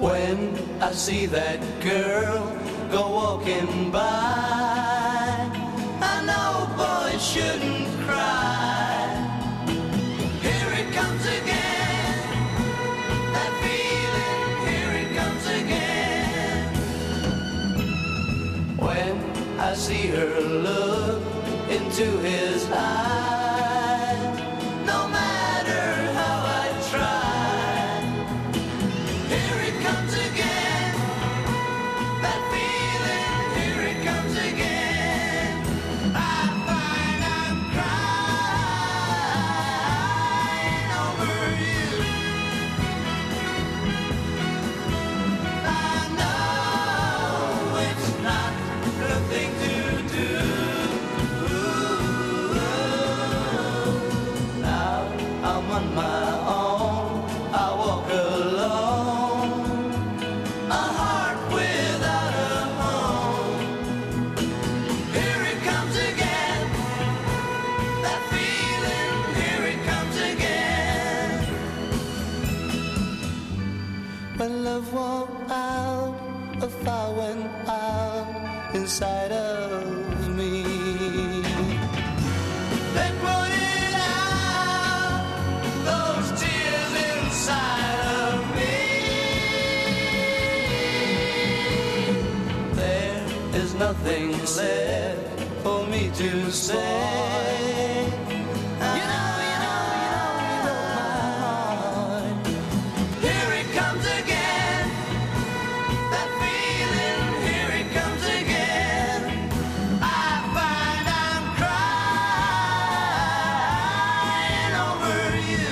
When I see that girl go walking by, I know boys shouldn't cry. Here it comes again, that feeling, here it comes again. When I see her look into his eyes, no matter how I try, here it comes again, that feeling, here it comes again. I find I'm crying over you. I know it's not the thing to do. Now I'm on my own, I walk alone, a heart without a home. Here it comes again, that feeling, here it comes again. When love went out, a fire went out inside of me. They put it out, those tears inside of me. There is nothing left for me to say. You know my heart. Here it comes again, that feeling, here it comes again. I find I'm crying over you.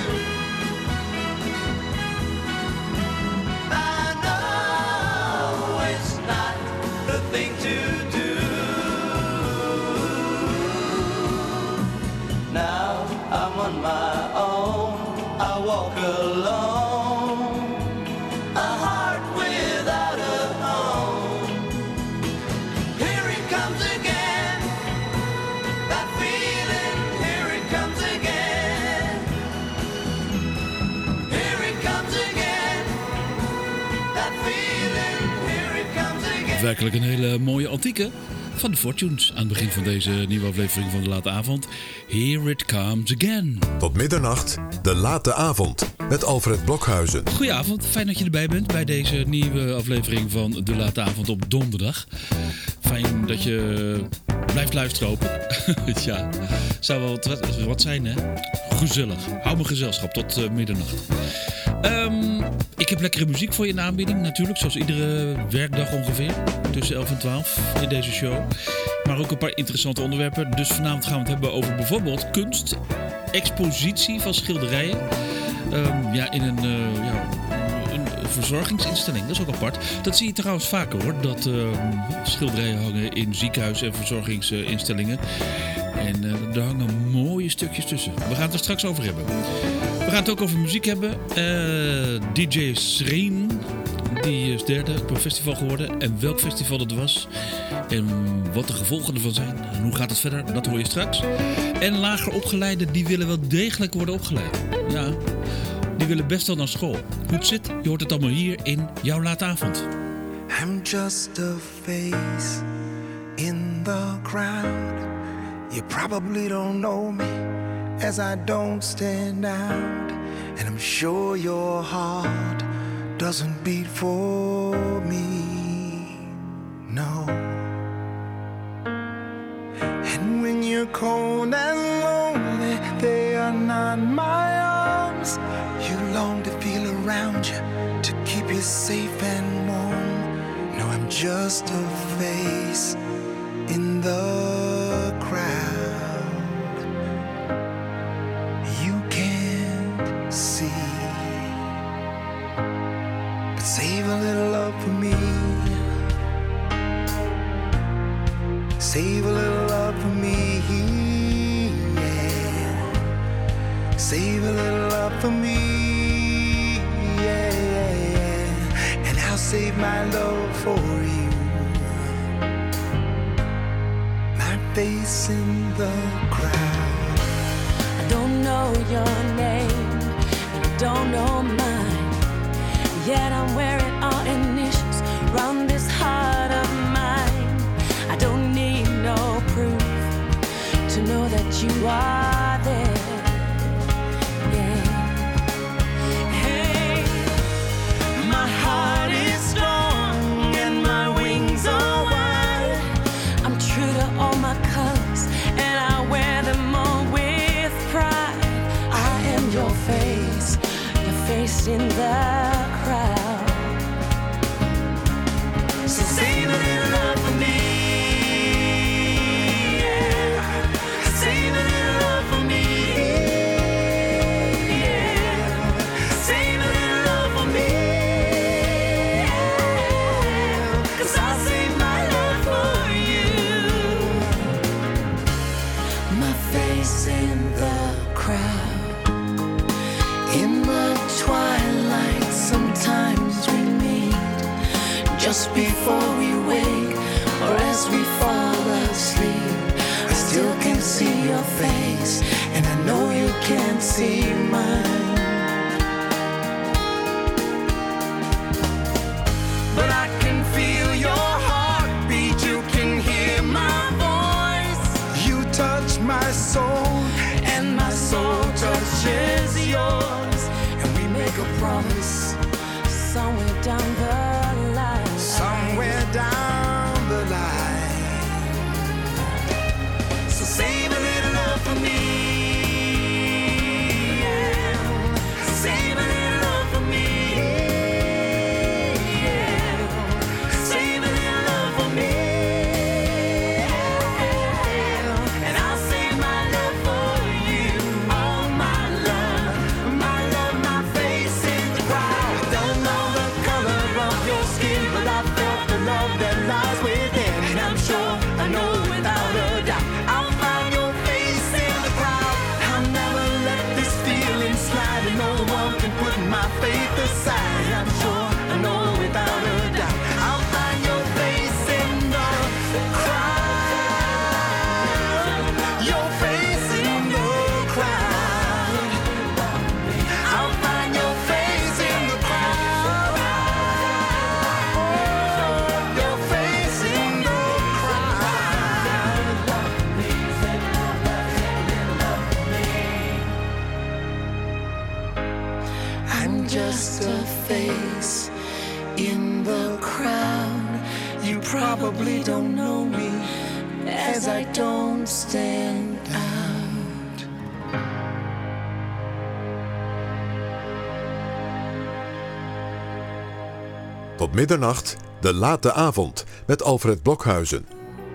I know it's not the thing to do. Now I'm on my own, I walk alone, a heart without a home. Here it comes again, that feeling, here it comes again. Here it comes again, that feeling, here it comes again. Werkelijk een hele mooie antieke van de Fortunes aan het begin van deze nieuwe aflevering van De Late Avond. Here it comes again. Tot middernacht, De Late Avond met Alfred Blokhuizen. Goedenavond, fijn dat je erbij bent bij deze nieuwe aflevering van De Late Avond op donderdag. Fijn dat je blijft luisteren open. Ja, zou wel wat zijn hè. Gezellig, hou me gezelschap tot middernacht. Ik heb lekkere muziek voor je in de aanbieding natuurlijk, zoals iedere werkdag ongeveer. Tussen 11 en 12 in deze show. Maar ook een paar interessante onderwerpen. Dus vanavond gaan we het hebben over bijvoorbeeld kunst, expositie van schilderijen. In een verzorgingsinstelling, dat is ook apart. Dat zie je trouwens vaker hoor, dat schilderijen hangen in ziekenhuizen en verzorgingsinstellingen. En er hangen mooie stukjes tussen. We gaan het er straks over hebben. We gaan het ook over muziek hebben. DJ Sreen, die is derde op een festival geworden. En welk festival dat was. En wat de gevolgen ervan zijn. En hoe gaat het verder, dat hoor je straks. En lager opgeleiden, die willen wel degelijk worden opgeleid. Ja, die willen best wel naar school. Hoe het zit, je hoort het allemaal hier in Jouw Late Avond. I'm just a face in the crowd. You probably don't know me as I don't stand out. And I'm sure your heart doesn't beat for me, no. And when you're cold and lonely, they are not my arms. You long to feel around you, to keep you safe and warm. No, I'm just a face in the crowd. You can't see, but save a little love for me. Save a little love for me, yeah. Save a little love for me, yeah. And I'll save my love for you. My face in the crowd. I don't know your name, you don't know mine. Yet I'm wearing all you are there. Yeah. Hey, my heart is strong and my wings are wide. I'm true to all my colors and I wear them all with pride. I am your face in the crowd. So save a little love for me. Yeah. Save a little love for me. Yeah. Save a little love for me. Yeah. 'Cause I'll save my love for you. My face in the crowd. In the twilight, sometimes we meet just before we wake or as we fall asleep. I still can see your face, and I know you can't see mine. But I can feel your heartbeat, you can hear my voice. You touch my soul, and my soul touches yours. make a promise somewhere down the line. Somewhere down the line. So save a little love for me. Yeah. Save a little love for me. Yeah. Save a little love for me. Yeah. And I'll save my love for you. All my love, my love, my face in the crowd. Don't know the color of your skin, but I felt the love that lies within. And I'm sure, I know without a doubt, I'll find your face in the crowd. I'll never let this feeling slide, and no one can put my faith aside. I'm sure, I know without a doubt, I'll find your face in the crowd. Your face in the crowd. I'll find your face in the crowd. Your face in the crowd. I'm just a face in the crowd. You probably don't know me, as I don't stand out. Tot middernacht, de late avond met Alfred Blokhuizen.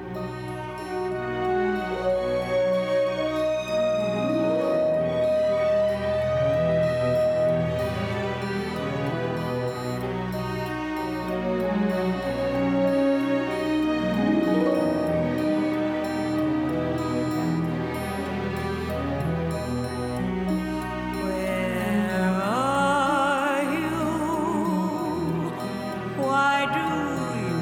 Where are you? Why do you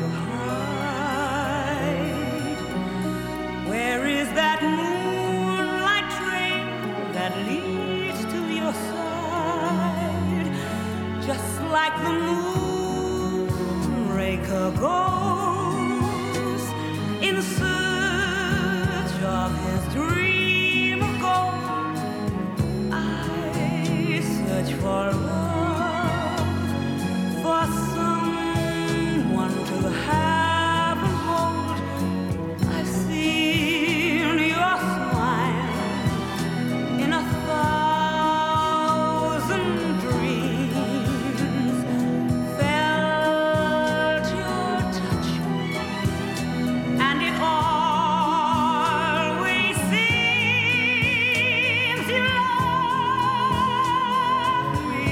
hide? Where is that moonlight train that leads to your side? Just like the moonraker goes in search of his dream of gold, I search for love, for someone to have and hold. I've seen your smile in 1,000 dreams, felt your touch, and it always seems you love me.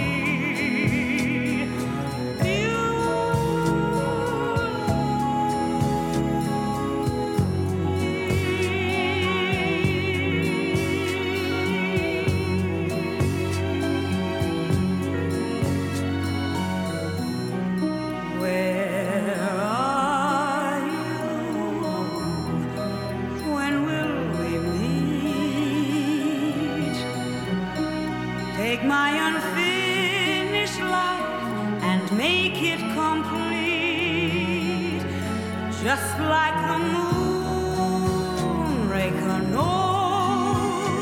Where are you? When will we meet? Take my unfinished life and make it complete. Just like the moonraker knows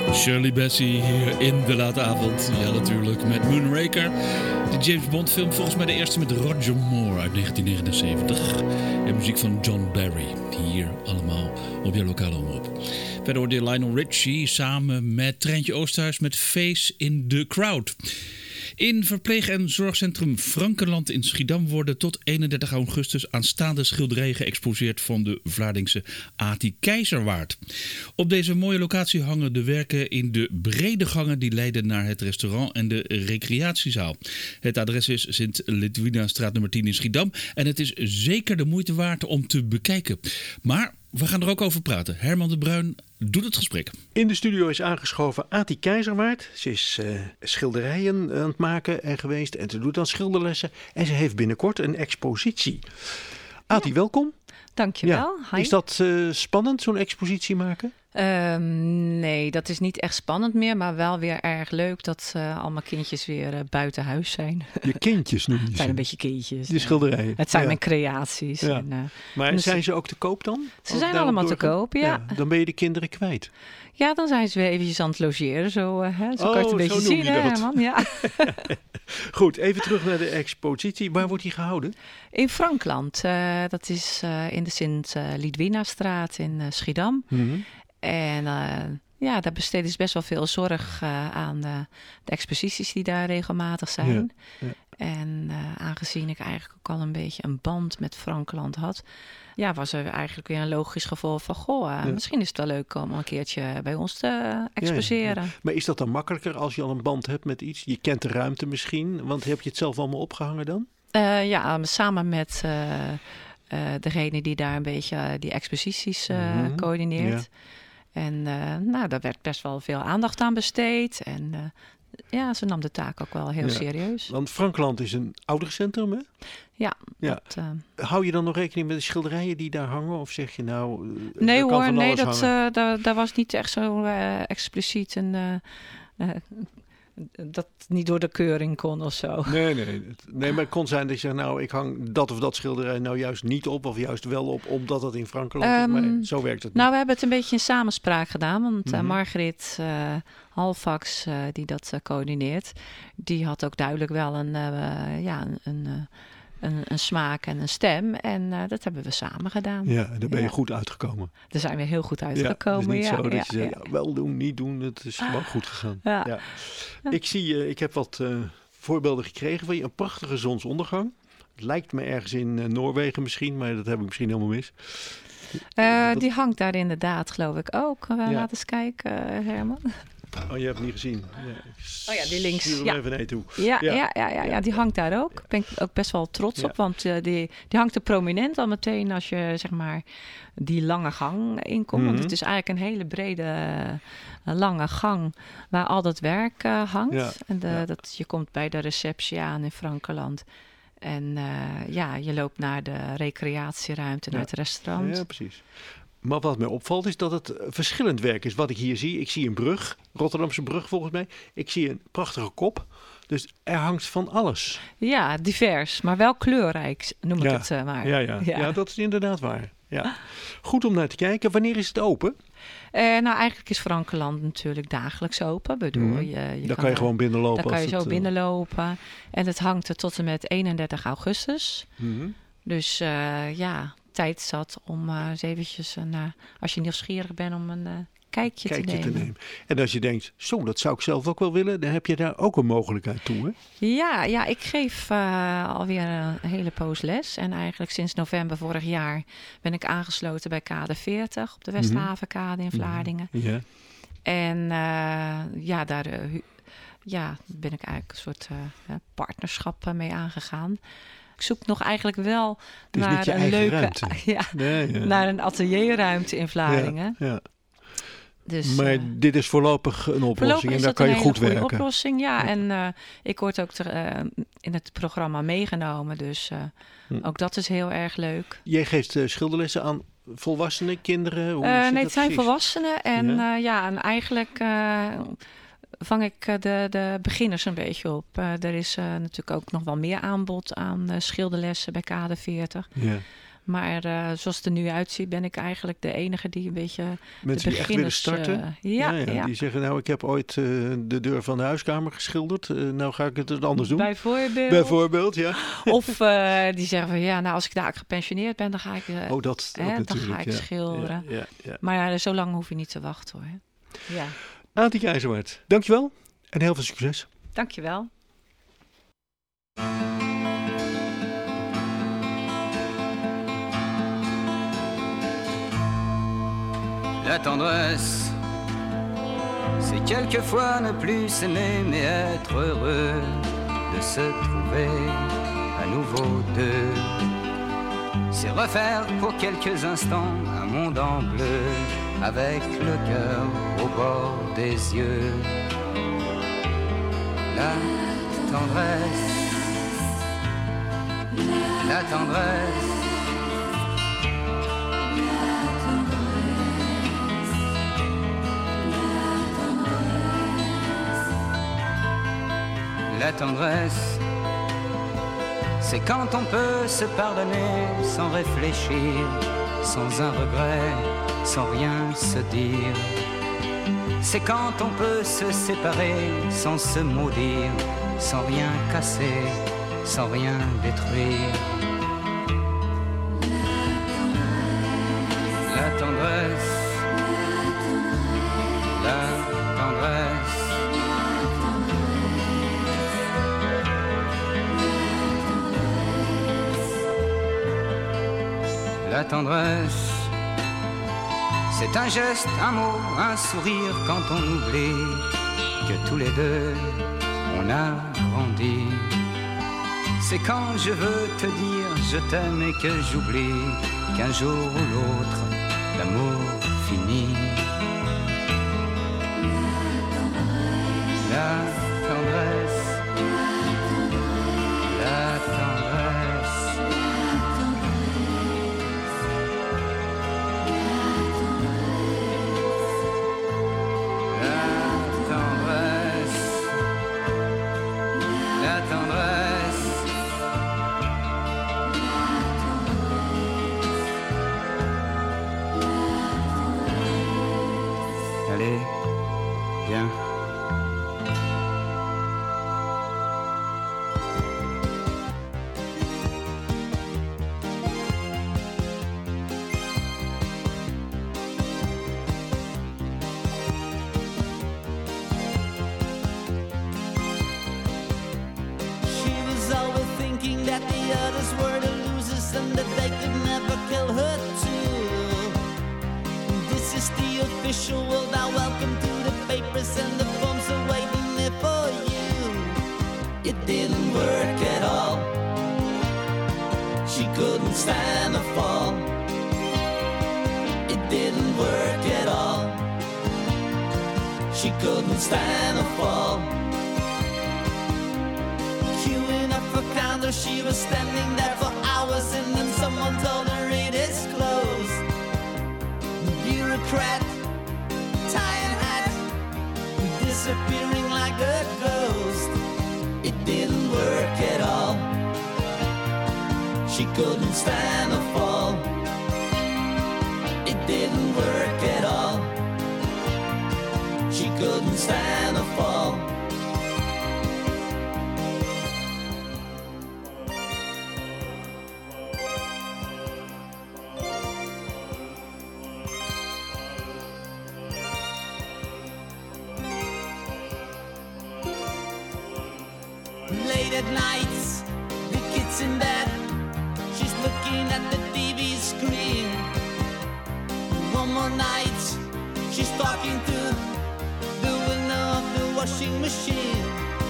Shirley Bassey hier in de late avond. Ja, natuurlijk met Moonraker. De James Bond film, volgens mij de eerste met Roger Moore uit 1979. En muziek van John Barry. Hier allemaal op jouw lokale omroep. Verder hoorde je Lionel Richie samen met Treintje Oosterhuis met Face in the Crowd. In verpleeg- en zorgcentrum Frankenland in Schiedam worden tot 31 augustus aanstaande schilderijen geëxposeerd van de Vlaardingse Ati Keizerwaard. Op deze mooie locatie hangen de werken in de brede gangen die leiden naar het restaurant en de recreatiezaal. Het adres is Sint-Lidwinastraat nummer 10 in Schiedam en het is zeker de moeite waard om te bekijken. Maar we gaan er ook over praten. Herman de Bruin doet het gesprek. In de studio is aangeschoven Ati Keizerwaard. Ze is schilderijen aan het maken en geweest en ze doet dan schilderlessen. En ze heeft binnenkort een expositie. Ati, welkom. Dankjewel. Ja. Is dat spannend, zo'n expositie maken? Nee, dat is niet echt spannend meer, maar wel weer erg leuk dat allemaal kindjes weer buiten huis zijn. Je kindjes noem je ze? Het zijn een beetje kindjes. De schilderijen. Het zijn mijn creaties. Ja. En, maar dus zijn ze ook te koop dan? Ze zijn allemaal te koop, ja. Dan ben je de kinderen kwijt. Ja, dan zijn ze weer eventjes aan het logeren. Zo kan je het een beetje zo zien, hè, Herman? Ja. Goed, even terug naar de expositie. Waar wordt die gehouden? In Frankland. Dat is in de Sint-Lidwinastraat in Schiedam. Mm-hmm. En daar besteden ze best wel veel zorg aan de exposities die daar regelmatig zijn. Ja. En aangezien ik eigenlijk ook al een beetje een band met Frankland had, was er eigenlijk weer een logisch gevolg van, misschien is het wel leuk om een keertje bij ons te exposeren. Ja. Maar is dat dan makkelijker als je al een band hebt met iets? Je kent de ruimte misschien, want heb je het zelf allemaal opgehangen dan? Samen met degene die daar een beetje die exposities coördineert. Ja. En daar werd best wel veel aandacht aan besteed. En ze nam de taak ook wel heel serieus. Want Frankland is een ouderencentrum, hè? Ja. Hou je dan nog rekening met de schilderijen die daar hangen? Of zeg je nou... Nee hoor, daar was niet echt zo expliciet een... dat niet door de keuring kon of zo. Nee, maar het kon zijn dat je zegt, ik hang dat of dat schilderij nou juist niet op of juist wel op, omdat het in Frankrijk is. Maar zo werkt het niet. Nou, we hebben het een beetje in samenspraak gedaan, want Margriet Halfax, die dat coördineert, die had ook duidelijk wel een smaak en een stem. En dat hebben we samen gedaan. Ja, daar ben je goed uitgekomen. Daar zijn we heel goed uitgekomen. Het is niet zo dat je zegt, wel doen, niet doen. Het is gewoon goed gegaan. Ja. Ik heb wat voorbeelden gekregen van je. Een prachtige zonsondergang. Het lijkt me ergens in Noorwegen misschien, maar dat heb ik misschien helemaal mis. Die hangt daar inderdaad, geloof ik ook. Laat eens kijken, Herman. Oh, je hebt het niet gezien. Die links. Even naartoe. Ja, die hangt daar ook. Daar ben ik ook best wel trots op, want die hangt er prominent al meteen als je zeg maar die lange gang inkomt. Want het is eigenlijk een hele brede, lange gang waar al dat werk hangt. Ja. En je komt bij de receptie aan in Frankenland. En je loopt naar de recreatieruimte, naar het restaurant. Ja, precies. Maar wat mij opvalt is dat het verschillend werk is. Wat ik hier zie, ik zie een brug, Rotterdamse brug volgens mij. Ik zie een prachtige kop. Dus er hangt van alles. Ja, divers, maar wel kleurrijk noem ik het maar. Ja, dat is inderdaad waar. Ja. Goed om naar te kijken. Wanneer is het open? Eigenlijk is Frankenland natuurlijk dagelijks open. Daar kan je gewoon binnenlopen. Daar kan je zo binnenlopen. En het hangt er tot en met 31 augustus. Mm-hmm. Dus tijd zat om eens eventjes, als je nieuwsgierig bent, om een kijkje te nemen. En als je denkt, dat zou ik zelf ook wel willen, dan heb je daar ook een mogelijkheid toe, hè? Ja, ik geef alweer een hele poos les. En eigenlijk sinds november vorig jaar ben ik aangesloten bij Kade 40 op de Westhavenkade in Vlaardingen. Ja. En daar ben ik eigenlijk een soort partnerschap mee aangegaan. Ik zoek nog eigenlijk wel naar een leuke naar een atelierruimte in Vlaardingen. Ja. Dus, maar dit is voorlopig een oplossing en daar kan je goed werken. Een oplossing, ja. En ik word ook in het programma meegenomen, dus ook dat is heel erg leuk. Jij geeft schilderlessen aan volwassenen, kinderen? Nee, het zijn volwassenen en en eigenlijk vang ik de beginners een beetje op. Er is natuurlijk ook nog wel meer aanbod aan schilderlessen bij Kade 40. Ja. Maar zoals het er nu uitziet, ben ik eigenlijk de enige die een beetje mensen die echt willen starten? Ja. Die zeggen, nou, ik heb ooit de deur van de huiskamer geschilderd. Nou ga ik het anders doen. Bijvoorbeeld, ja. Of die zeggen van, nou, als ik daar gepensioneerd ben, dan ga ik, dan ga ik schilderen. Ja. Maar zo lang hoef je niet te wachten, hoor. Ja. Ati IJzerwaard, dankjewel en heel veel succes. Dankjewel. La tendresse, c'est quelquefois ne plus s'aimer, mais être heureux de se trouver à nouveau deux. C'est refaire pour quelques instants un monde en bleu, avec le cœur au bord des yeux. La tendresse, la tendresse. La tendresse, c'est quand on peut se pardonner sans réfléchir, sans un regret, sans rien se dire. C'est quand on peut se séparer sans se maudire, sans rien casser, sans rien détruire. La tendresse, la tendresse. La tendresse, c'est un geste, un mot, un sourire quand on oublie que tous les deux on a grandi. C'est quand je veux te dire je t'aime et que j'oublie qu'un jour ou l'autre l'amour finit. La tendresse, la tendresse. Allez, viens. She was always thinking that the others were the losers and that they could never kill her too. This is the official world. Now welcome to the papers and the bombs are waiting there for you. It didn't work at all. She couldn't stand a fall. It didn't work at all. She couldn't stand a fall. Queuing up for counter, she was standing there for hours, and then someone told her it is closed. Bureaucrat, tie and hat, disappearing like a ghost. It didn't work at all. She couldn't stand a fall. It didn't work at all. She couldn't stand a fall. Late at nights, the kid's in bed. She's looking at the TV screen. One more night, she's talking to the window of the washing machine.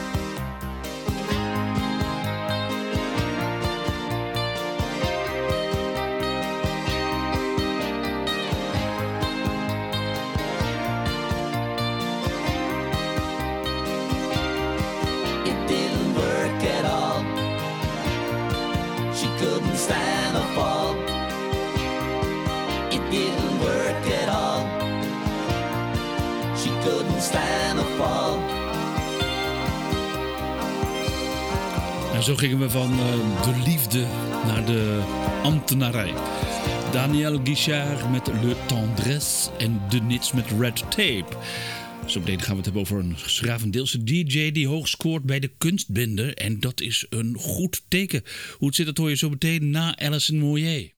It didn't work at all. She couldn't stand a fall. It didn't work at all. She couldn't stand a fall. En zo gingen we van de liefde naar de ambtenarij. Daniel Guichard met Le Tendresse en De Nits met Red Tape. Zo meteen gaan we het hebben over een Schravendeelse DJ die hoog scoort bij de kunstbende. En dat is een goed teken. Hoe het zit, dat hoor je zo meteen na Alison Moyet.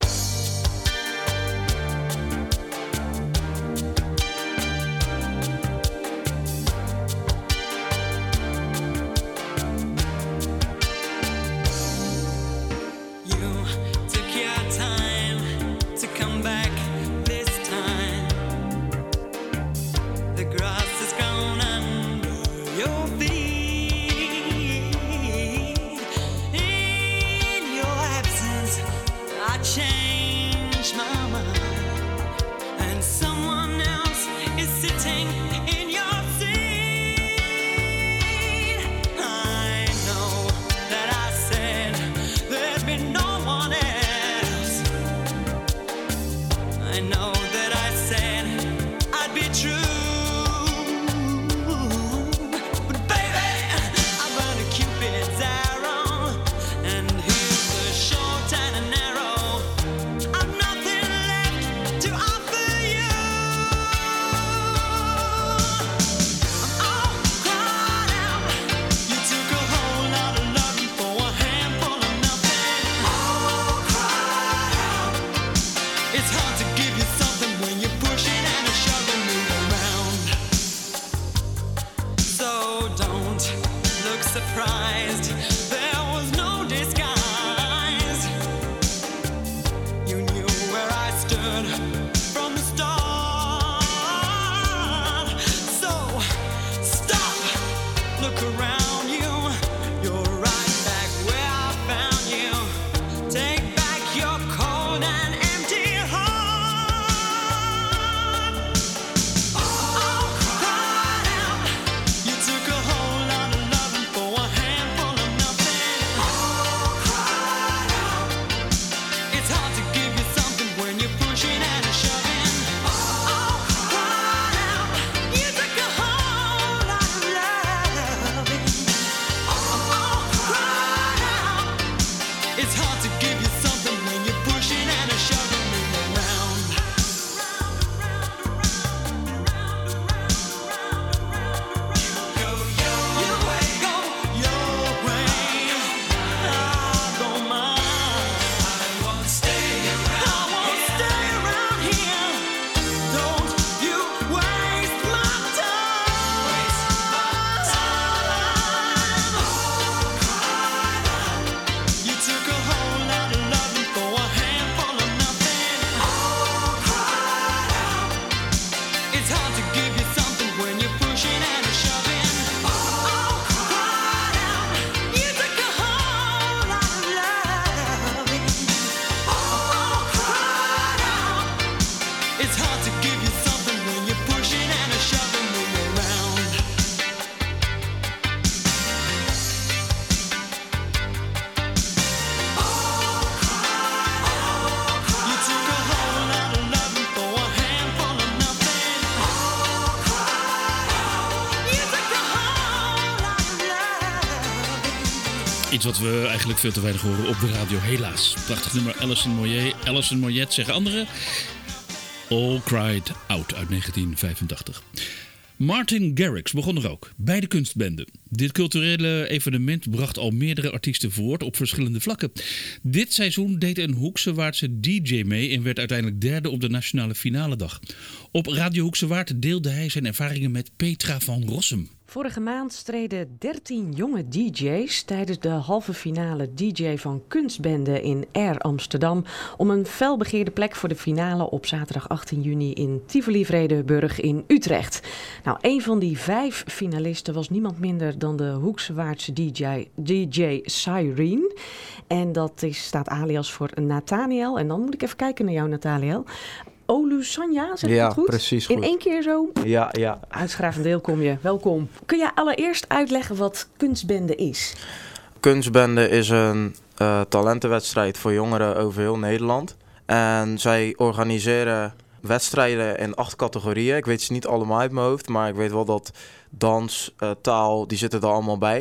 Iets wat we eigenlijk veel te weinig horen op de radio, helaas. Prachtig nummer, Alison Moyet, zeggen anderen. All Cried Out uit 1985. Martin Garrix begon er ook, bij de kunstbende. Dit culturele evenement bracht al meerdere artiesten voort op verschillende vlakken. Dit seizoen deed een Hoekse Waardse DJ mee en werd uiteindelijk derde op de nationale finaledag. Op Radio Hoekse Waard deelde hij zijn ervaringen met Petra van Rossum. Vorige maand streden 13 jonge DJ's tijdens de halve finale DJ van Kunstbende in Air Amsterdam om een felbegeerde plek voor de finale op zaterdag 18 juni in Tivoli-Vredenburg in Utrecht. Nou, een van die 5 finalisten was niemand minder dan de Hoekse Waardse DJ Cyrene. En dat staat alias voor Nathaniel. En dan moet ik even kijken naar jou, Nathaniel. Olusanya, zeg ik het goed? Precies goed. In één keer zo? Ja. Uit Schravendeel kom je. Welkom. Kun jij allereerst uitleggen wat Kunstbende is? Kunstbende is een talentenwedstrijd voor jongeren over heel Nederland. En zij organiseren wedstrijden in 8 categorieën. Ik weet ze niet allemaal uit mijn hoofd, maar ik weet wel dat dans, taal, die zitten er allemaal bij.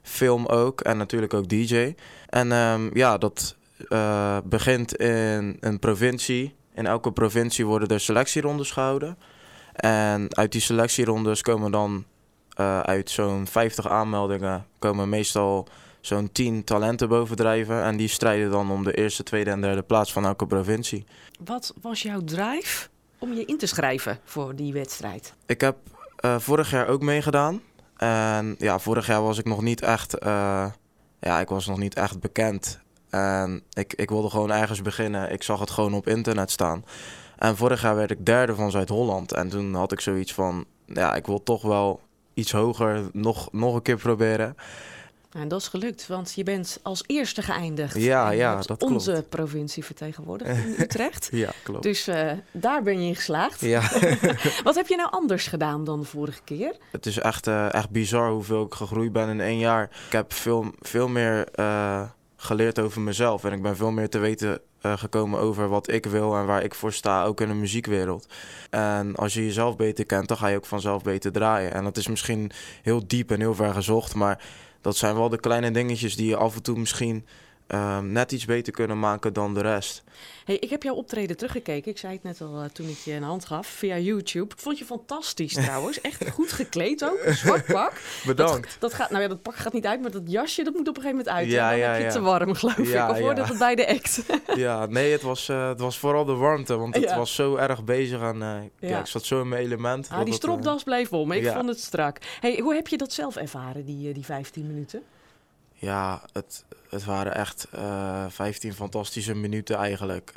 film ook en natuurlijk ook DJ. En dat begint in een provincie. In elke provincie worden er selectierondes gehouden. En uit die selectierondes komen dan uit zo'n 50 aanmeldingen... komen meestal zo'n 10 talenten bovendrijven. En die strijden dan om de eerste, tweede en derde plaats van elke provincie. Wat was jouw drive om je in te schrijven voor die wedstrijd? Ik heb vorig jaar ook meegedaan. En ja, vorig jaar was ik nog niet echt... ik was nog niet echt bekend. En ik wilde gewoon ergens beginnen. Ik zag het gewoon op internet staan. En vorig jaar werd ik derde van Zuid-Holland. En toen had ik zoiets van... ja, ik wil toch wel iets hoger nog een keer proberen. En dat is gelukt, want je bent als eerste geëindigd. Ja, dat klopt. Onze provincie vertegenwoordigd in Utrecht. Ja, klopt. Dus daar ben je in geslaagd. Ja. Wat heb je nou anders gedaan dan de vorige keer? Het is echt bizar hoeveel ik gegroeid ben in 1 jaar. Ik heb veel meer geleerd over mezelf. En ik ben veel meer te weten gekomen over wat ik wil en waar ik voor sta, ook in de muziekwereld. En als je jezelf beter kent, dan ga je ook vanzelf beter draaien. En dat is misschien heel diep en heel ver gezocht, maar dat zijn wel de kleine dingetjes die je af en toe misschien net iets beter kunnen maken dan de rest. Hey, ik heb jouw optreden teruggekeken. Ik zei het net al toen ik je een hand gaf via YouTube. Ik vond je fantastisch trouwens. Echt goed gekleed ook. Een zwart pak. Bedankt. Dat pak gaat niet uit, maar dat jasje dat moet op een gegeven moment uit. Ja, dan heb je het te warm, geloof ik. Of hoorde het bij de act? Ja, nee, het was vooral de warmte. Want het was zo erg bezig en ik zat zo in mijn element. Die stropdas bleef om. Ik vond het strak. Hey, hoe heb je dat zelf ervaren, die 15 minuten? Ja, het waren echt 15 fantastische minuten eigenlijk.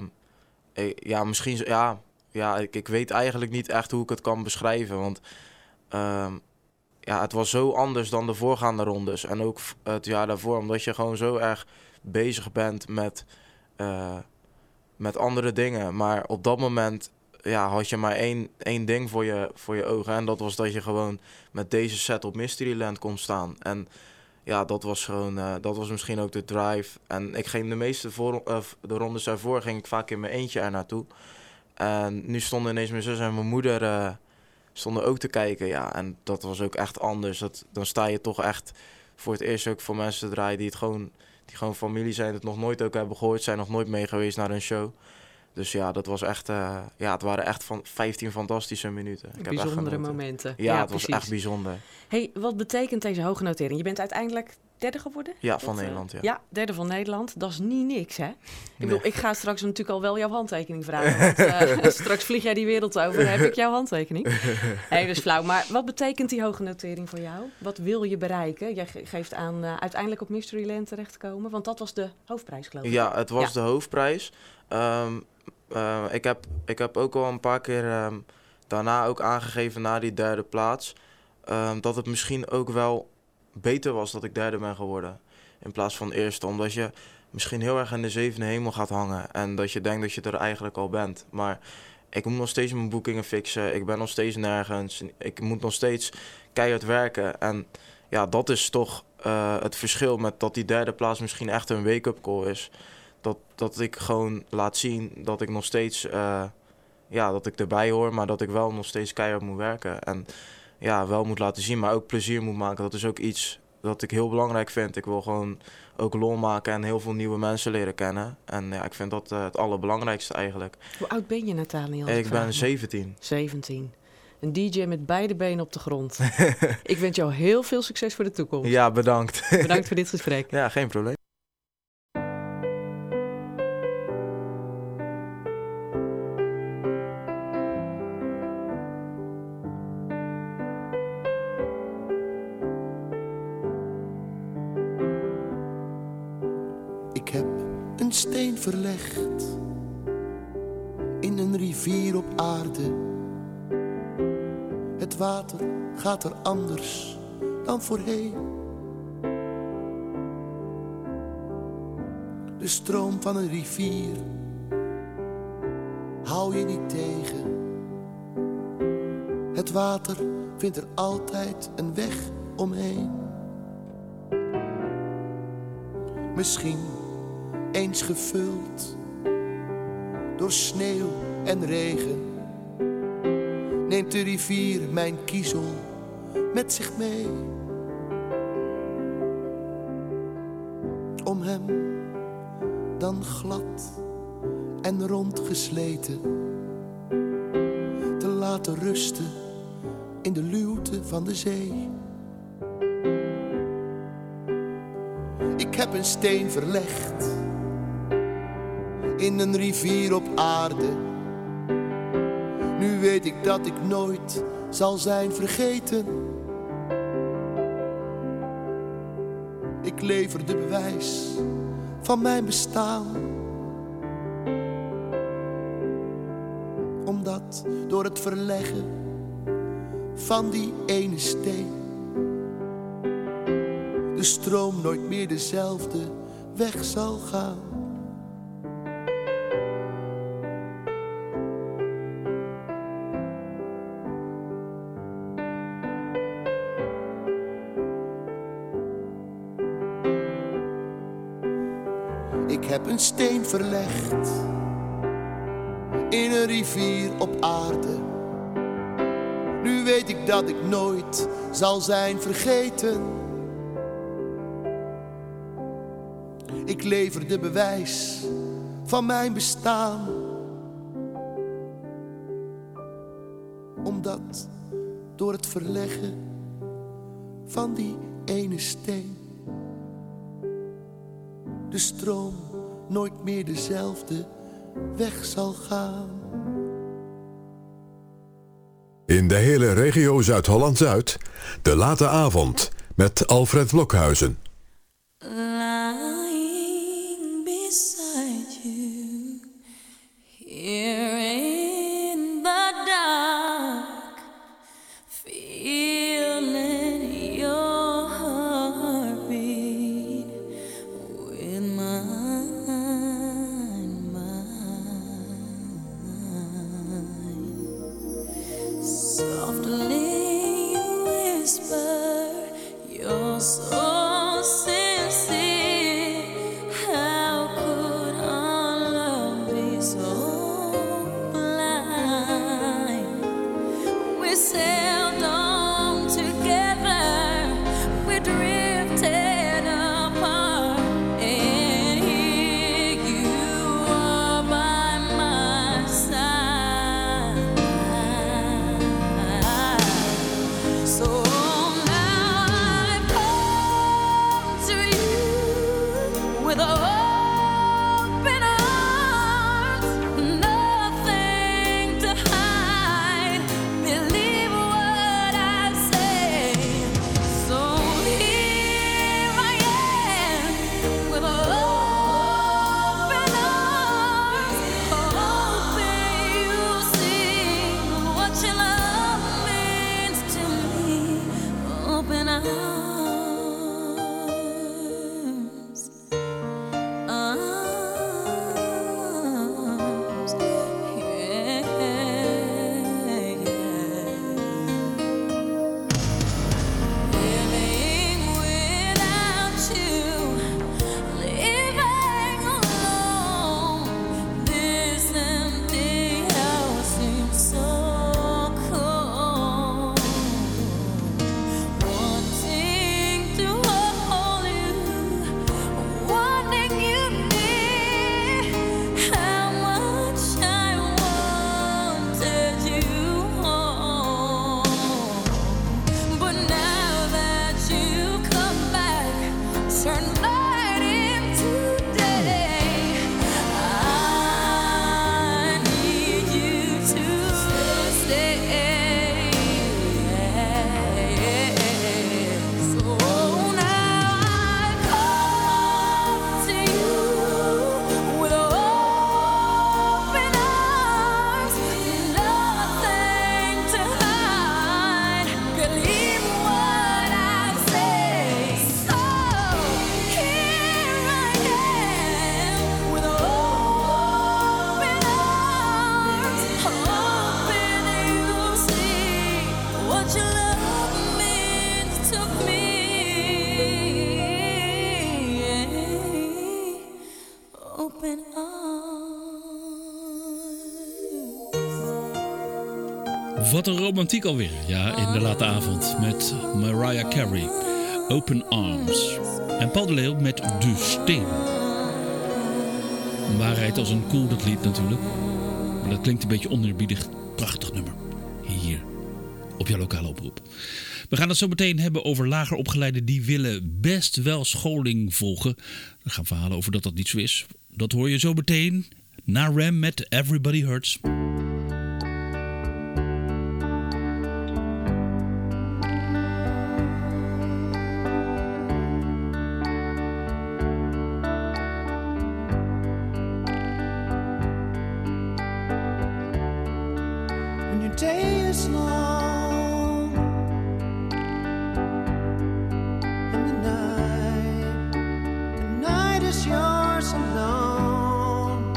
Ik weet eigenlijk niet echt hoe ik het kan beschrijven. Want het was zo anders dan de voorgaande rondes. En ook het jaar daarvoor, omdat je gewoon zo erg bezig bent met andere dingen. Maar op dat moment had je maar één ding voor je ogen. En dat was dat je gewoon met deze set op Mysteryland kon staan. En ja, dat was misschien ook de drive. En ik ging de meeste de rondes daarvoor ging ik vaak in mijn eentje er naartoe. En nu stonden ineens mijn zus en mijn moeder stonden ook te kijken. Ja, en dat was ook echt anders. Dan sta je toch echt voor het eerst ook voor mensen te draaien die gewoon familie zijn, het nog nooit ook hebben gehoord, zijn nog nooit mee geweest naar een show. Dus ja, dat was echt, het waren echt 15 fantastische minuten. Bijzondere momenten. Ja, het was echt bijzonder. Hey, wat betekent deze hoge notering? Je bent uiteindelijk derde geworden? Ja, van Nederland, ja. Ja, derde van Nederland. Dat is niet niks, hè? Ik bedoel, ik ga straks natuurlijk al wel jouw handtekening vragen. Want straks vlieg jij die wereld over, dan heb ik jouw handtekening. Hey, dat is flauw. Maar wat betekent die hoge notering voor jou? Wat wil je bereiken? Jij geeft aan uiteindelijk op Mysteryland terecht te komen. Want dat was de hoofdprijs, geloof ik. Ja, het was de hoofdprijs. Ik heb ook al een paar keer daarna ook aangegeven na die derde plaats dat het misschien ook wel beter was dat ik derde ben geworden in plaats van eerste, omdat je misschien heel erg in de zevende hemel gaat hangen en dat je denkt dat je er eigenlijk al bent. Maar ik moet nog steeds mijn boekingen fixen, ik ben nog steeds nergens, ik moet nog steeds keihard werken en ja, dat is toch het verschil met dat die derde plaats misschien echt een wake-up call is. Dat ik gewoon laat zien dat ik nog steeds dat ik erbij hoor, maar dat ik wel nog steeds keihard moet werken. En ja, wel moet laten zien, maar ook plezier moet maken. Dat is ook iets dat ik heel belangrijk vind. Ik wil gewoon ook lol maken en heel veel nieuwe mensen leren kennen. En ja, ik vind dat het allerbelangrijkste eigenlijk. Hoe oud ben je, Nathaniel? Ik ben 17. 17. Een DJ met beide benen op de grond. Ik wens jou heel veel succes voor de toekomst. Ja, bedankt. Bedankt voor dit gesprek. Ja, geen probleem. Ik heb een steen verlegd in een rivier op aarde. Het water gaat er anders dan voorheen. De stroom van een rivier hou je niet tegen. Het water vindt er altijd een weg omheen. Misschien eens gevuld door sneeuw en regen, neemt de rivier mijn kiezel met zich mee. om hem dan glad en rondgesleten te laten rusten in de luwte van de zee. Ik heb een steen verlegd in een rivier op aarde. Nu weet ik dat ik nooit zal zijn vergeten. Ik lever de bewijs van mijn bestaan, omdat door het verleggen van die ene steen de stroom nooit meer dezelfde weg zal gaan. Ik heb een steen verlegd in een rivier op aarde. Nu weet ik dat ik nooit zal zijn vergeten. Ik lever de bewijs van mijn bestaan, omdat door het verleggen van die ene steen de stroom nooit meer dezelfde weg zal gaan. In de hele regio Zuid-Holland-Zuid, de late avond met Alfred Blokhuizen. Lying beside you, here in the dark, feeling your heartbeat with mine. Softly you whisper, you're so sincere. How could our love be so blind? We sailed on together, we drifted apart, and here you are by my side. So now I've come to you with open arms, nothing to hide. Believe what I say. So here I am with open arms, hoping you'll see what your love means to me. Open arms, arms, yeah, Living without you, living alone. This empty house seems so cold. Wanting to hold you, wanting you near. How much I wanted you home. But now that you come back, turn night into day, I need you to stay. So now I come to you with open arms, nothing to hide. Believe what I say. So here I am with open arms, hoping you'll see what your love means to me. Open arms. Wat een romantiek alweer. Ja, in de late avond met Mariah Carey. Open Arms. En Paul de Leeuw met De Steen. Een waarheid als een cool dat lied natuurlijk. Maar dat klinkt een beetje oneerbiedig. Prachtig nummer. Hier. Op jouw lokale oproep. We gaan het zo meteen hebben over lager opgeleiden die willen best wel scholing volgen. Er gaan verhalen over dat niet zo is. Dat hoor je zo meteen na Ram met Everybody Hurts. When your day is long and the night is yours alone.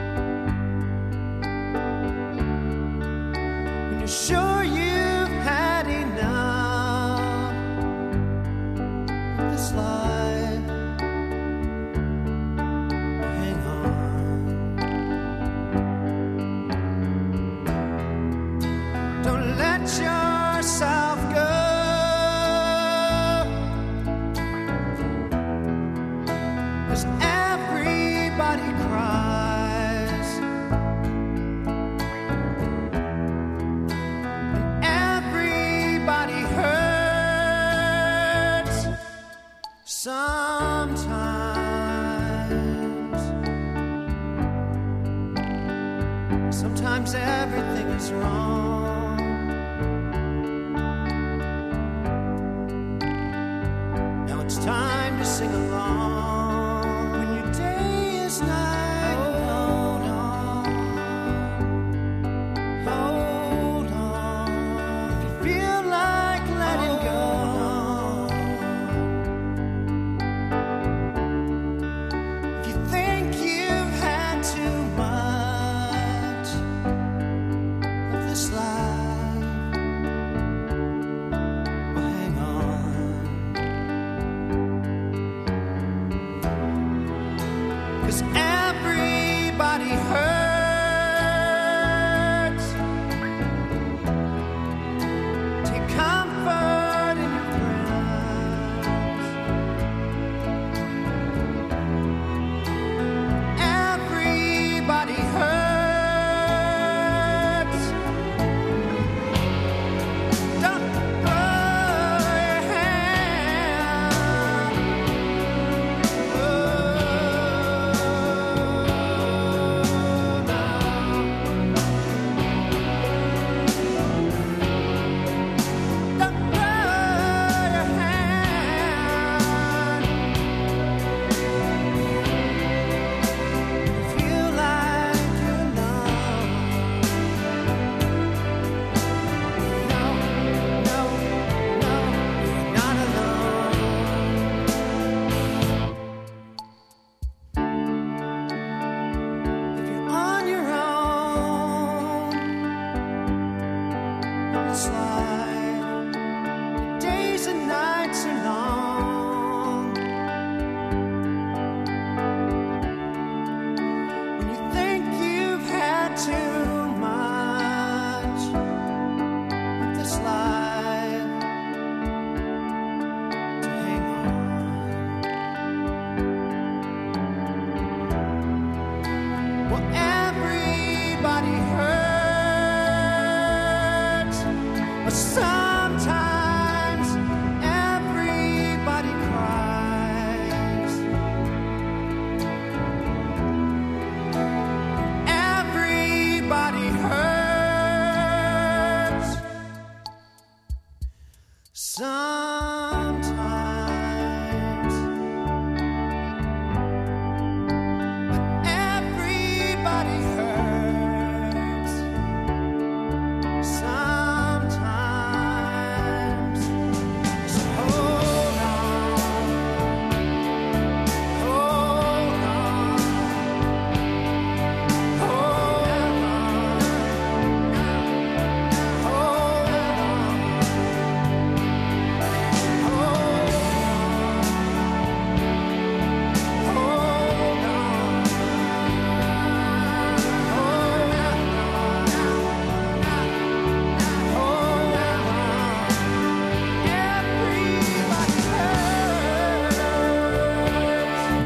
When you're sure you've had enough of this life, hang on. Don't let yourself go. 'Cause everybody cries and everybody hurts sometimes. Sometimes everything is wrong. Now it's time to sing along. When your day is night, hold on, hold on. If you feel like letting go, if you think you've had too much of this life, well, hang on. 'Cause everybody hurts. Take comfort in your friends. Everybody hurts. Don't throw your hand. Don't throw your hand. Feel like you're alone. No, no, no, you're not alone. If you're on your own in this life, your days and nights are long. When you think you've had too much of this life, to hang on. Well, everybody hurts, but sometimes everybody cries. Everybody hurts sometimes. But everybody hurts sometimes.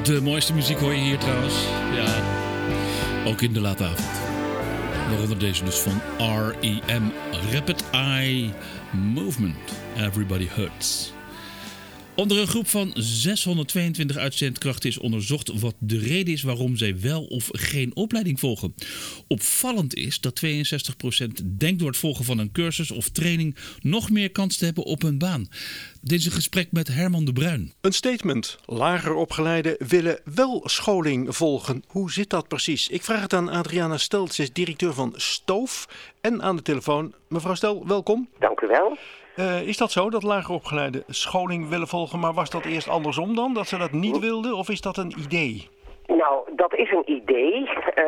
De mooiste muziek hoor je hier trouwens. Ja, ook in de late avond. Waaronder deze dus van R.E.M. Rapid Eye Movement. Everybody Hurts. Onder een groep van 622 uitzendkrachten is onderzocht wat de reden is waarom zij wel of geen opleiding volgen. Opvallend is dat 62% denkt door het volgen van een cursus of training nog meer kans te hebben op een baan. Dit is een gesprek met Herman de Bruin. Een statement. Lager opgeleiden willen wel scholing volgen. Hoe zit dat precies? Ik vraag het aan Adriana Stel, ze is directeur van Stoof. En aan de telefoon. Mevrouw Stel, welkom. Dank u wel. Is dat zo, dat lager opgeleide scholing willen volgen? Maar was dat eerst andersom dan? Dat ze dat niet wilden? Of is dat een idee? Nou, dat is een idee.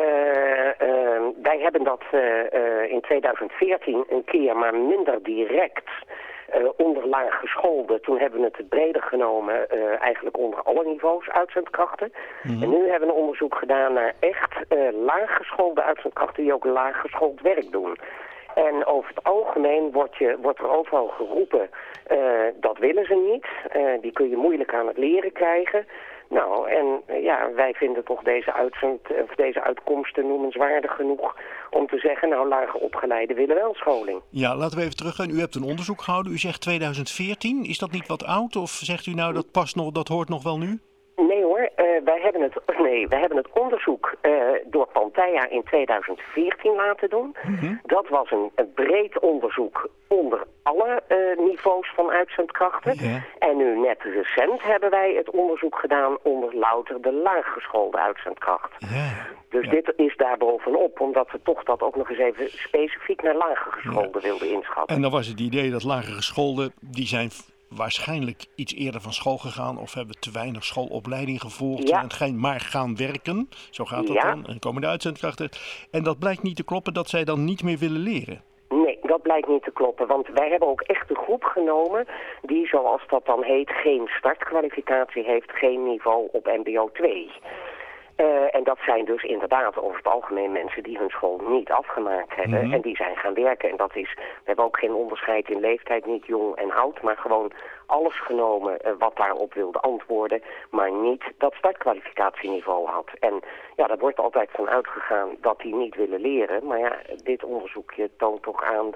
Wij hebben dat in 2014 een keer, maar minder direct, onder laaggeschoolden. Toen hebben we het breder genomen, eigenlijk onder alle niveaus uitzendkrachten. Mm-hmm. En nu hebben we een onderzoek gedaan naar echt laaggeschoolde uitzendkrachten die ook laaggeschoold werk doen. En over het algemeen wordt er overal geroepen, dat willen ze niet. Die kun je moeilijk aan het leren krijgen. Nou, en wij vinden toch deze uitkomsten noemenswaardig genoeg om te zeggen, nou, lager opgeleiden willen wel scholing. Ja, laten we even teruggaan. U hebt een onderzoek gehouden. U zegt 2014. Is dat niet wat oud? Of zegt u nou, dat past nog, dat hoort nog wel nu? Nee hoor, wij hebben het onderzoek door Pantheia in 2014 laten doen. Mm-hmm. Dat was een breed onderzoek onder alle niveaus van uitzendkrachten. Yeah. En nu net recent hebben wij het onderzoek gedaan onder louter de laaggeschoolde uitzendkracht. Yeah. Dus dit is daar bovenop, omdat we toch dat ook nog eens even specifiek naar lager gescholden wilden inschatten. En dan was het idee dat lagere gescholden, die zijn waarschijnlijk iets eerder van school gegaan of hebben te weinig schoolopleiding gevolgd en maar gaan werken. Zo gaat dat dan. En komen de uitzendkrachten. En dat blijkt niet te kloppen dat zij dan niet meer willen leren. Nee, dat blijkt niet te kloppen. Want wij hebben ook echt de groep genomen die, zoals dat dan heet, geen startkwalificatie heeft, geen niveau op mbo 2. En dat zijn dus inderdaad over het algemeen mensen die hun school niet afgemaakt hebben. Mm-hmm. En die zijn gaan werken. En dat is, we hebben ook geen onderscheid in leeftijd, niet jong en oud, maar gewoon alles genomen wat daarop wilde antwoorden, maar niet dat startkwalificatieniveau had. En ja, daar wordt altijd van uitgegaan dat die niet willen leren. Maar ja, dit onderzoekje toont toch aan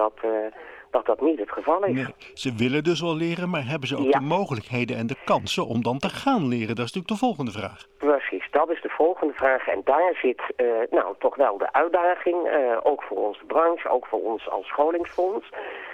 dat niet het geval is. Nee, ze willen dus wel leren, maar hebben ze ook de mogelijkheden en de kansen om dan te gaan leren? Dat is natuurlijk de volgende vraag. Precies, dat is de volgende vraag. En daar zit toch wel de uitdaging, ook voor onze branche, ook voor ons als scholingsfonds.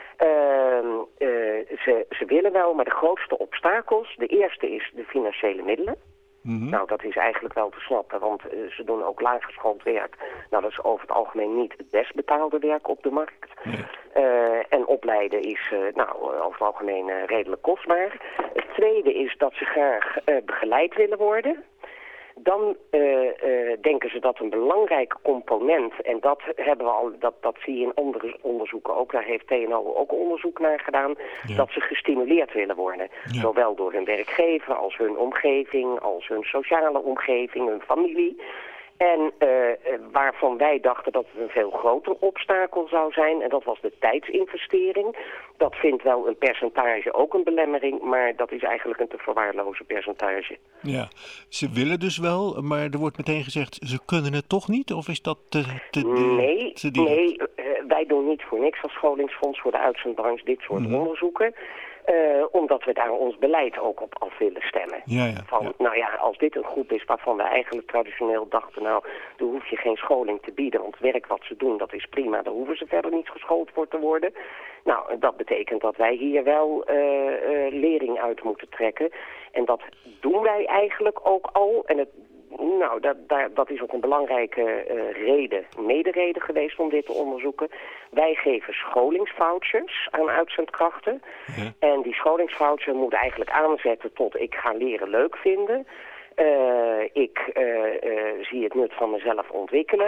Ze willen wel, maar de grootste obstakels, de eerste is de financiële middelen. Mm-hmm. Nou, dat is eigenlijk wel te snappen, want ze doen ook laaggeschoold werk. Nou, dat is over het algemeen niet het best betaalde werk op de markt. Nee. En opleiden is over het algemeen redelijk kostbaar. Het tweede is dat ze graag begeleid willen worden. Dan denken ze dat een belangrijke component, en dat hebben we al, dat zie je in andere onderzoeken ook, daar heeft TNO ook onderzoek naar gedaan, dat ze gestimuleerd willen worden. Ja. Zowel door hun werkgever als hun omgeving, als hun sociale omgeving, hun familie. En waarvan wij dachten dat het een veel groter obstakel zou zijn, en dat was de tijdsinvestering. Dat vindt wel een percentage ook een belemmering, maar dat is eigenlijk een te verwaarlozen percentage. Ja, ze willen dus wel, maar er wordt meteen gezegd, ze kunnen het toch niet? Of is dat Nee, wij doen niet voor niks als scholingsfonds voor de uitzendbranche dit soort onderzoeken. Omdat we daar ons beleid ook op af willen stemmen. Nou ja, als dit een groep is waarvan we eigenlijk traditioneel dachten, nou, daar hoef je geen scholing te bieden, want het werk wat ze doen, dat is prima, daar hoeven ze verder niet geschoold voor te worden. Nou, dat betekent dat wij hier wel lering uit moeten trekken. En dat doen wij eigenlijk ook al. En dat is ook een belangrijke medereden geweest om dit te onderzoeken. Wij geven scholingsvouchers aan uitzendkrachten. Ja. En die scholingsvoucher moet eigenlijk aanzetten tot ik ga leren leuk vinden. Ik zie het nut van mezelf ontwikkelen.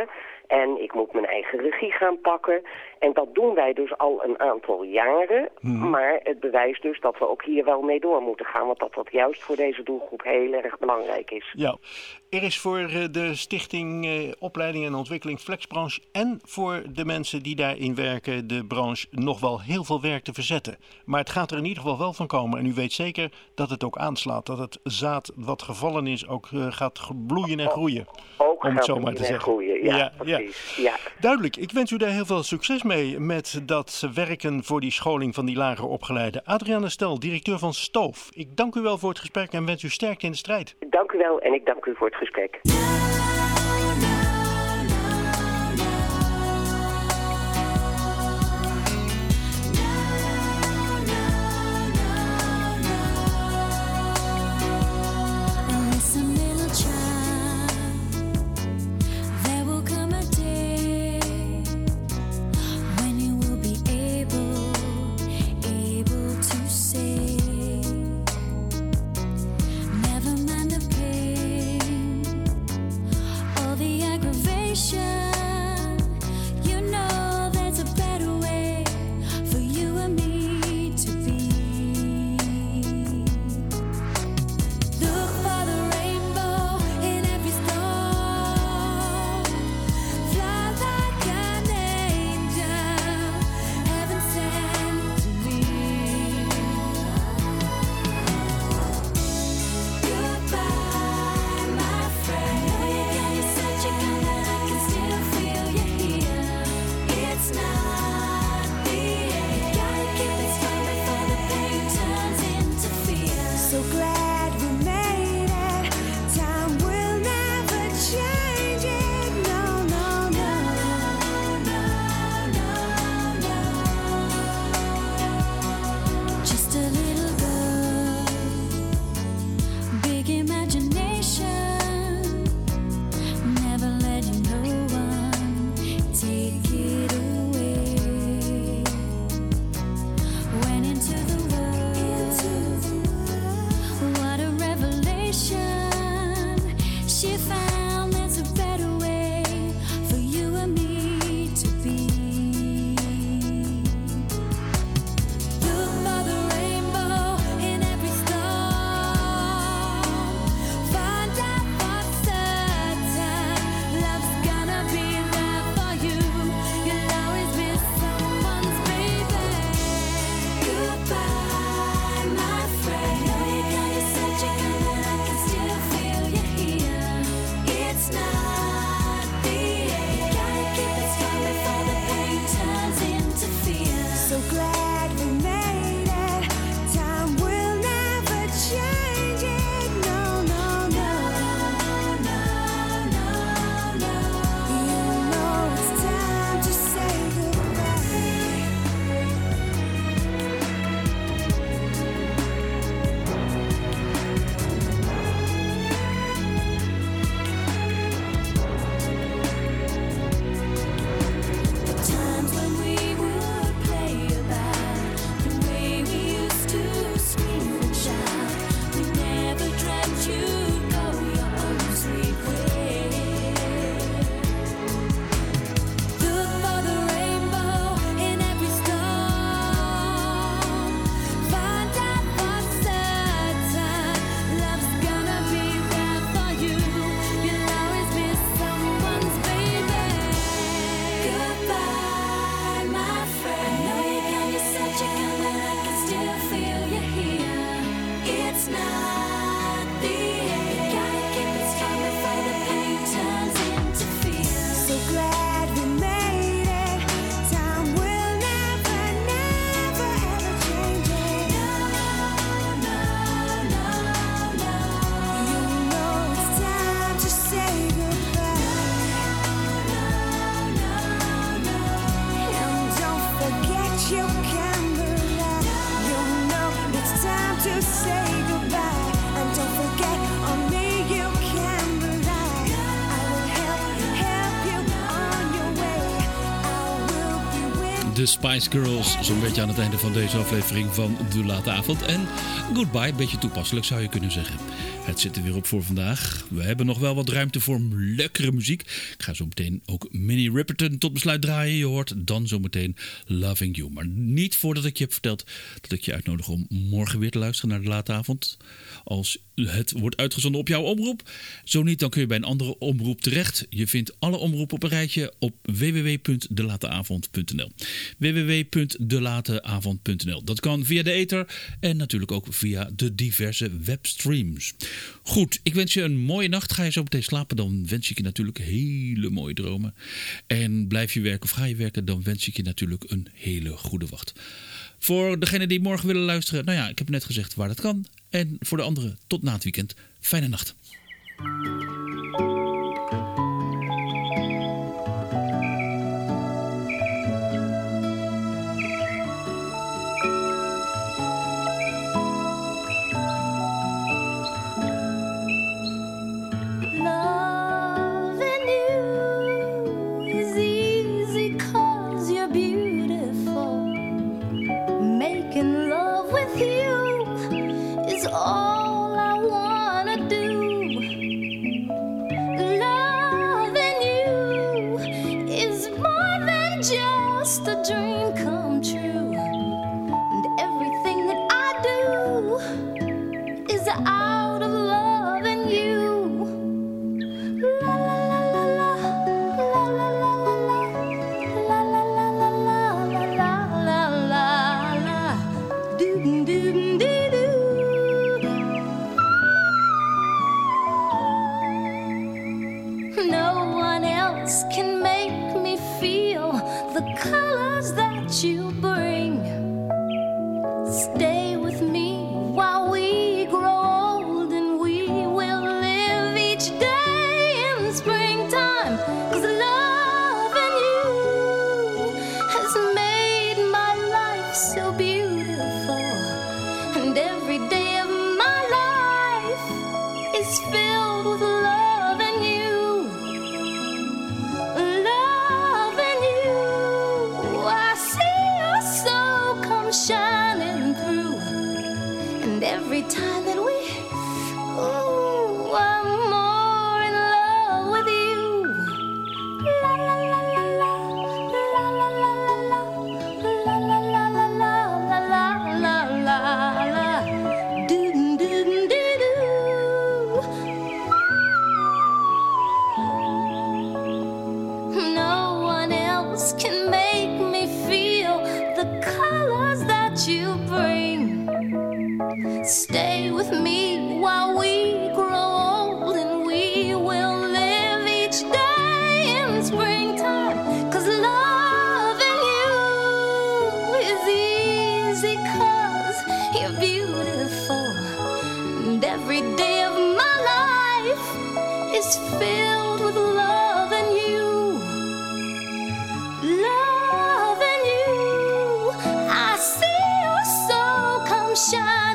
En ik moet mijn eigen regie gaan pakken. En dat doen wij dus al een aantal jaren. Maar het bewijst dus dat we ook hier wel mee door moeten gaan. Want dat juist voor deze doelgroep heel erg belangrijk is. Ja, er is voor de Stichting Opleiding en Ontwikkeling Flexbranche en voor de mensen die daarin werken, de branche, nog wel heel veel werk te verzetten. Maar het gaat er in ieder geval wel van komen. En u weet zeker dat het ook aanslaat. Dat het zaad wat gevallen is ook gaat bloeien en groeien. Ook om het zo maar te zeggen. Groeien, ja, precies. Ja. Duidelijk. Ik wens u daar heel veel succes mee met dat werken voor die scholing van die lager opgeleide. Adriana Stel, directeur van Stoof. Ik dank u wel voor het gesprek en wens u sterkte in de strijd. Dank u wel en ik dank u voor het gesprek. Spice Girls. Zo'n beetje aan het einde van deze aflevering van De Late Avond. En goodbye, een beetje toepasselijk zou je kunnen zeggen. Het zit er weer op voor vandaag. We hebben nog wel wat ruimte voor lekkere muziek. Ik ga zo meteen ook Minnie Riperton tot besluit draaien. Je hoort dan zo meteen Loving You. Maar niet voordat ik je heb verteld dat ik je uitnodig om morgen weer te luisteren naar De Late Avond. Als het wordt uitgezonden op jouw omroep. Zo niet, dan kun je bij een andere omroep terecht. Je vindt alle omroepen op een rijtje op www.delateavond.nl. www.delateavond.nl. Dat kan via de ether en natuurlijk ook via de diverse webstreams. Goed, ik wens je een mooie nacht. Ga je zo meteen slapen, dan wens ik je natuurlijk hele mooie dromen. En blijf je werken of ga je werken, dan wens ik je natuurlijk een hele goede wacht. Voor degenen die morgen willen luisteren, nou ja, ik heb net gezegd waar dat kan. En voor de anderen, tot na het weekend. Fijne nacht. All I wanna do. Loving you is more than just a dream come true. And everything that I do is out of loving you. La la la la la la la la la la la la la la la la la doo doo doo. No one else can make me feel the colors that you bring. Stay with me while we grow old, and we will live each day in springtime. 'Cause loving you has made my life so beautiful, and every day of my life is filled with love. Shining through, and every time that I'm more in love with you. La la la la la la la la la la la la la la la la la la doo doo doo doo. No one else can make me feel the colors that you bring. Stay with me while we grow old, and we will live each day in springtime. 'Cause loving you is easy 'cause you're beautiful, and every day of my life is filled with loving you. Loving you, I see your soul come shine.